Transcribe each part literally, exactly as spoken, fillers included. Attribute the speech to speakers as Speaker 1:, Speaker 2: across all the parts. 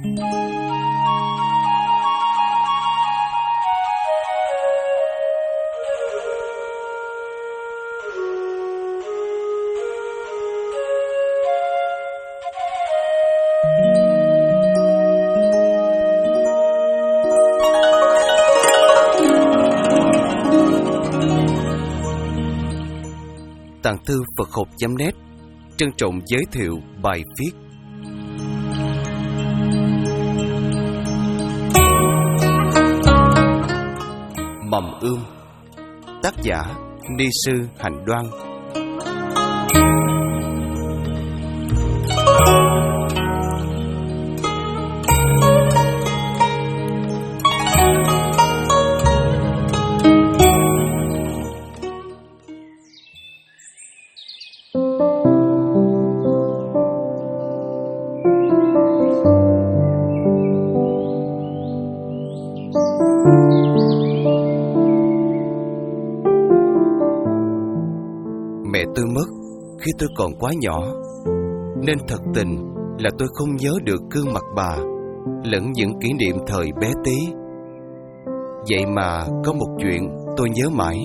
Speaker 1: Tàng thư Phật học chấm net trân trọng giới thiệu bài viết Mầm ươm, tác giả Ni sư Hạnh Đoan. Mẹ tôi mất khi tôi còn quá nhỏ, nên thật tình là tôi không nhớ được gương mặt bà lẫn những kỷ niệm thời bé tí. Vậy mà có một chuyện tôi nhớ mãi.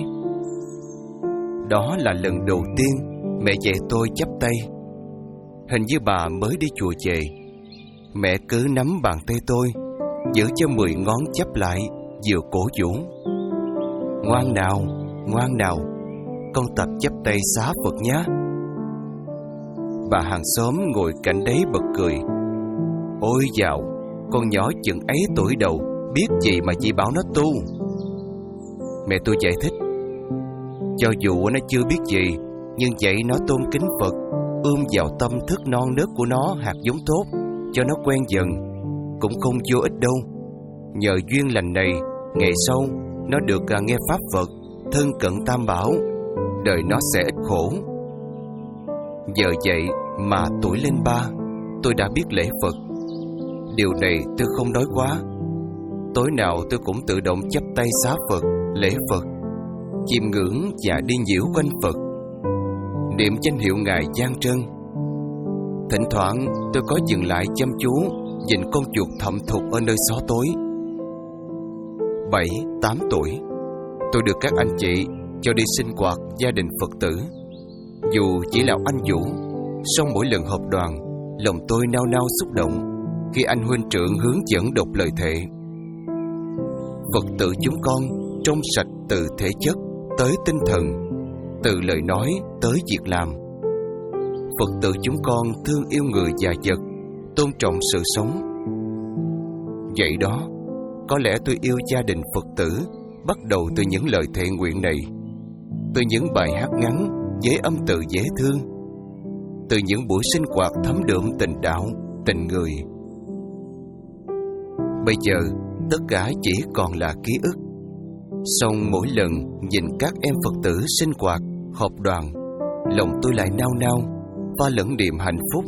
Speaker 1: Đó là lần đầu tiên mẹ dạy tôi chắp tay. Hình như bà mới đi chùa về. Mẹ cứ nắm bàn tay tôi, giữ cho mười ngón chắp lại, vừa cổ vũ: Ngoan nào, ngoan nào, con tập chắp tay xá Phật nhé. Bà hàng xóm ngồi cạnh đấy bật cười: Ôi dạo, con nhỏ chừng ấy tuổi đầu, biết gì mà chị bảo nó tu. Mẹ tôi giải thích: Cho dù nó chưa biết gì, nhưng dạy nó tôn kính Phật, ươm vào tâm thức non nớt của nó hạt giống tốt, cho nó quen dần, cũng không vô ích đâu. Nhờ duyên lành này, ngày sau nó được nghe pháp Phật, thân cận Tam Bảo, đời nó sẽ ít khổ. Giờ vậy mà tuổi lên ba, tôi đã biết lễ Phật. Điều này tôi không nói quá. Tối nào tôi cũng tự động chắp tay xá Phật, lễ Phật, chiêm ngưỡng và đi nhiễu quanh Phật, niệm danh hiệu Ngài Giang Trân. Thỉnh thoảng tôi có dừng lại chăm chú nhìn con chuột thậm thục ở nơi xó tối. Bảy, tám tuổi, tôi được các anh chị cho đi sinh hoạt gia đình Phật tử. Dù chỉ là anh Vũ, song mỗi lần họp đoàn, lòng tôi nao nao xúc động khi anh huynh trưởng hướng dẫn đọc lời thệ. Phật tử chúng con trong sạch từ thể chất tới tinh thần, từ lời nói tới việc làm. Phật tử chúng con thương yêu người và vật, tôn trọng sự sống. Vậy đó, có lẽ tôi yêu gia đình Phật tử bắt đầu từ những lời thệ nguyện này, từ những bài hát ngắn với âm tự dễ thương, từ những buổi sinh hoạt thấm đượm tình đạo, tình người. Bây giờ tất cả chỉ còn là ký ức. Song mỗi lần nhìn các em Phật tử sinh hoạt, họp đoàn, lòng tôi lại nao nao, pha lẫn niềm hạnh phúc.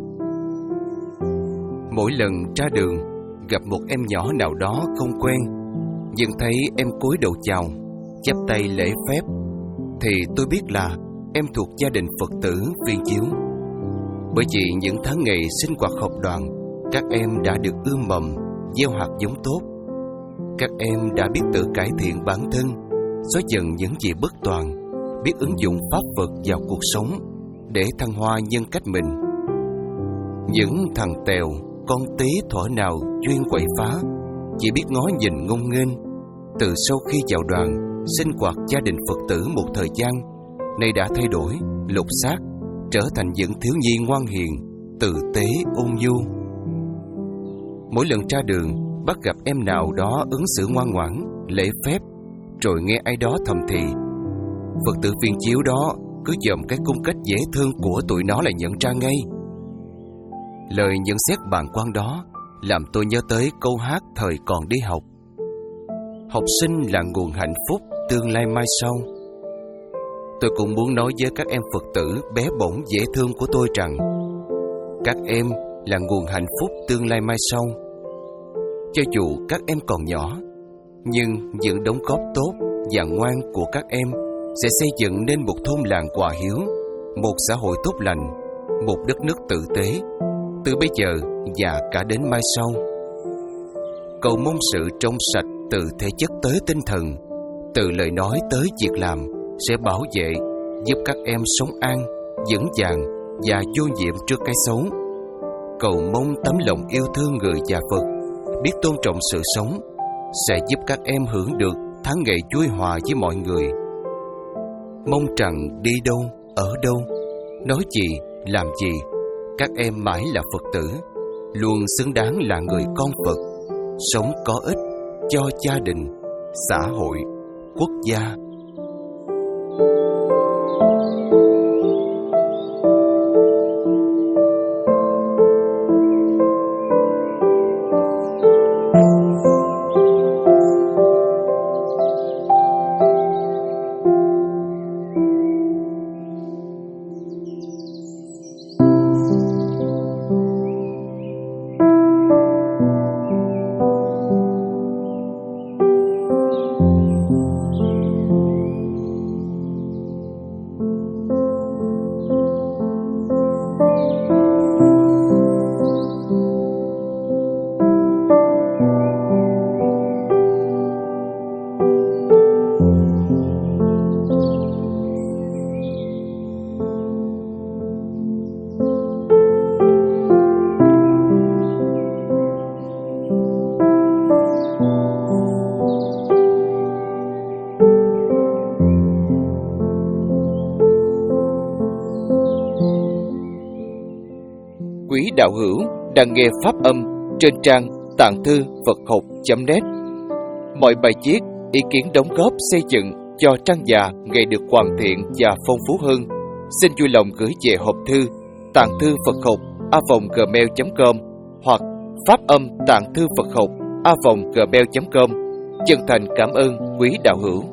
Speaker 1: Mỗi lần ra đường gặp một em nhỏ nào đó không quen, nhưng thấy em cúi đầu chào, chắp tay lễ phép, thì tôi biết là em thuộc gia đình Phật tử Viên Chiếu. Bởi vì những tháng ngày sinh hoạt họp đoàn, các em đã được ươm mầm, gieo hạt giống tốt. Các em đã biết tự cải thiện bản thân, xóa dần những gì bất toàn, biết ứng dụng pháp Phật vào cuộc sống để thăng hoa nhân cách mình. Những thằng tèo, con tí thuở nào chuyên quậy phá, chỉ biết ngó nhìn ngông nghênh, từ sau khi vào đoàn sinh hoạt gia đình Phật tử một thời gian, nay đã thay đổi, lột xác, trở thành những thiếu nhi ngoan hiền, tử tế, ôn nhu. Mỗi lần ra đường bắt gặp em nào đó ứng xử ngoan ngoãn, lễ phép, rồi nghe ai đó thầm thì, Phật tử Viên Chiếu đó cứ dòm cái cung cách dễ thương của tụi nó là nhận ra ngay. Lời nhận xét bàng quan đó làm tôi nhớ tới câu hát thời còn đi học: Học sinh là nguồn hạnh phúc tương lai mai sau. Tôi cũng muốn nói với các em Phật tử bé bỏng dễ thương của tôi rằng các em là nguồn hạnh phúc tương lai mai sau. Cho dù các em còn nhỏ, nhưng những đóng góp tốt và ngoan của các em sẽ xây dựng nên một thôn làng hòa hiếu, một xã hội tốt lành, một đất nước tử tế, từ bây giờ và cả đến mai sau. cầu mong sự trong sạch từ thể chất tới tinh thần, từ lời nói tới việc làm sẽ bảo vệ, giúp các em sống an, vững vàng và vô nhiễm trước cái xấu. Cầu mong tấm lòng yêu thương người và Phật, biết tôn trọng sự sống, sẽ giúp các em hưởng được tháng ngày vui hòa với mọi người. Mong rằng đi đâu, ở đâu, nói gì, làm gì, các em mãi là Phật tử, luôn xứng đáng là người con Phật, sống có ích cho gia đình, xã hội, quốc gia.
Speaker 2: Quý đạo hữu đang nghe pháp âm trên trang tạng thư Phật học chấm net. Mọi bài viết, ý kiến đóng góp xây dựng cho trang già ngày được hoàn thiện và phong phú hơn, xin vui lòng gửi về hộp thư tạng thư Phật học a vòng gmail chấm com hoặc pháp âm tạng thư Phật học a vòng gmail chấm com. Chân thành cảm ơn quý đạo hữu.